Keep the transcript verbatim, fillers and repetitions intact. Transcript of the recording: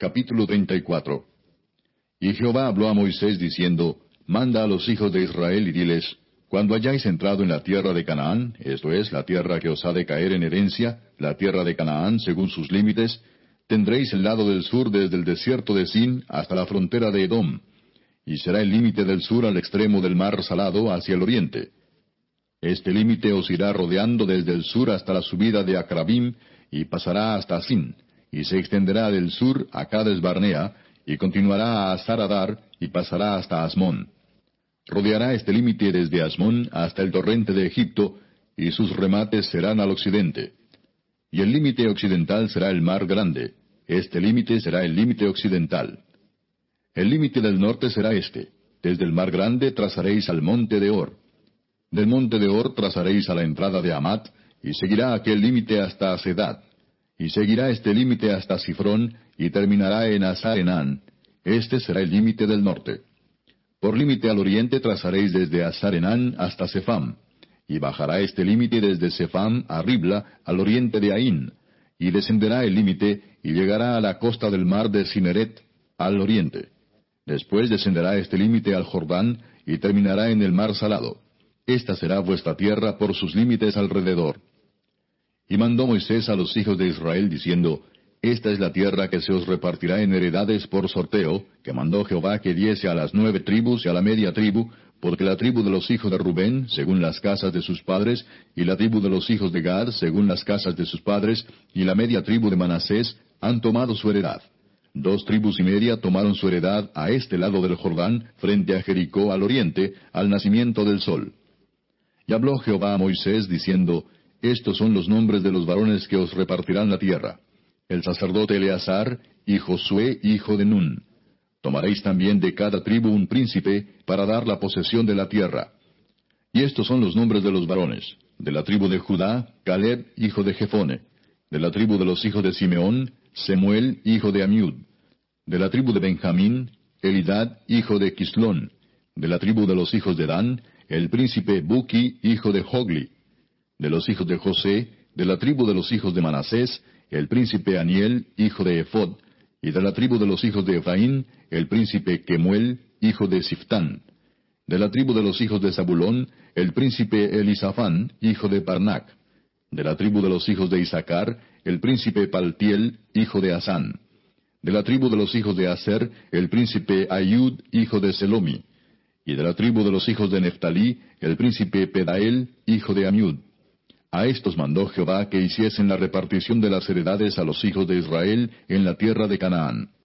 Capítulo treinta y cuatro. Y Jehová habló a Moisés diciendo, Manda a los hijos de Israel y diles, Cuando hayáis entrado en la tierra de Canaán, esto es, la tierra que os ha de caer en herencia, la tierra de Canaán según sus límites, tendréis el lado del sur desde el desierto de Sin hasta la frontera de Edom, y será el límite del sur al extremo del mar salado hacia el oriente. Este límite os irá rodeando desde el sur hasta la subida de Acrabim, y pasará hasta Sin, y se extenderá del sur a Cades Barnea, y continuará a Hasaradar, y pasará hasta Asmón. Rodeará este límite desde Asmón hasta el torrente de Egipto, y sus remates serán al occidente. Y el límite occidental será el mar grande. Este límite será el límite occidental. El límite del norte será este. Desde el mar grande trazaréis al monte de Or. Del monte de Or trazaréis a la entrada de Amat, y seguirá aquel límite hasta Sedad. Y seguirá este límite hasta Sifrón, y terminará en Hasar-Enán. Este será el límite del norte. Por límite al oriente trazaréis desde Hasar-Enán hasta Sepham. Y bajará este límite desde Sepham a Ribla, al oriente de Aín. Y descenderá el límite, y llegará a la costa del mar de Cineret, al oriente. Después descenderá este límite al Jordán, y terminará en el mar salado. Esta será vuestra tierra por sus límites alrededor. Y mandó Moisés a los hijos de Israel, diciendo, Esta es la tierra que se os repartirá en heredades por sorteo, que mandó Jehová que diese a las nueve tribus y a la media tribu, porque la tribu de los hijos de Rubén, según las casas de sus padres, y la tribu de los hijos de Gad, según las casas de sus padres, y la media tribu de Manasés, han tomado su heredad. Dos tribus y media tomaron su heredad a este lado del Jordán, frente a Jericó al oriente, al nacimiento del sol. Y habló Jehová a Moisés, diciendo, Estos son los nombres de los varones que os repartirán la tierra. El sacerdote Eleazar, y Josué, hijo de Nun. Tomaréis también de cada tribu un príncipe, para dar la posesión de la tierra. Y estos son los nombres de los varones. De la tribu de Judá, Caleb, hijo de Jefone. De la tribu de los hijos de Simeón, Semuel, hijo de Amiud. De la tribu de Benjamín, Elidad, hijo de Quislón. De la tribu de los hijos de Dan, el príncipe Buki, hijo de Jogli. De los hijos de José, de la tribu de los hijos de Manasés, el príncipe Aniel, hijo de Ephod. Y de la tribu de los hijos de Efraín, el príncipe Kemuel, hijo de Siftán. De la tribu de los hijos de Zabulón, el príncipe Elisafán, hijo de Parnac. De la tribu de los hijos de Isaacar, el príncipe Paltiel, hijo de Asán. De la tribu de los hijos de Aser, el príncipe Ayud, hijo de Selomi. Y de la tribu de los hijos de Neftalí, el príncipe Pedael, hijo de Amiud. A estos mandó Jehová que hiciesen la repartición de las heredades a los hijos de Israel en la tierra de Canaán.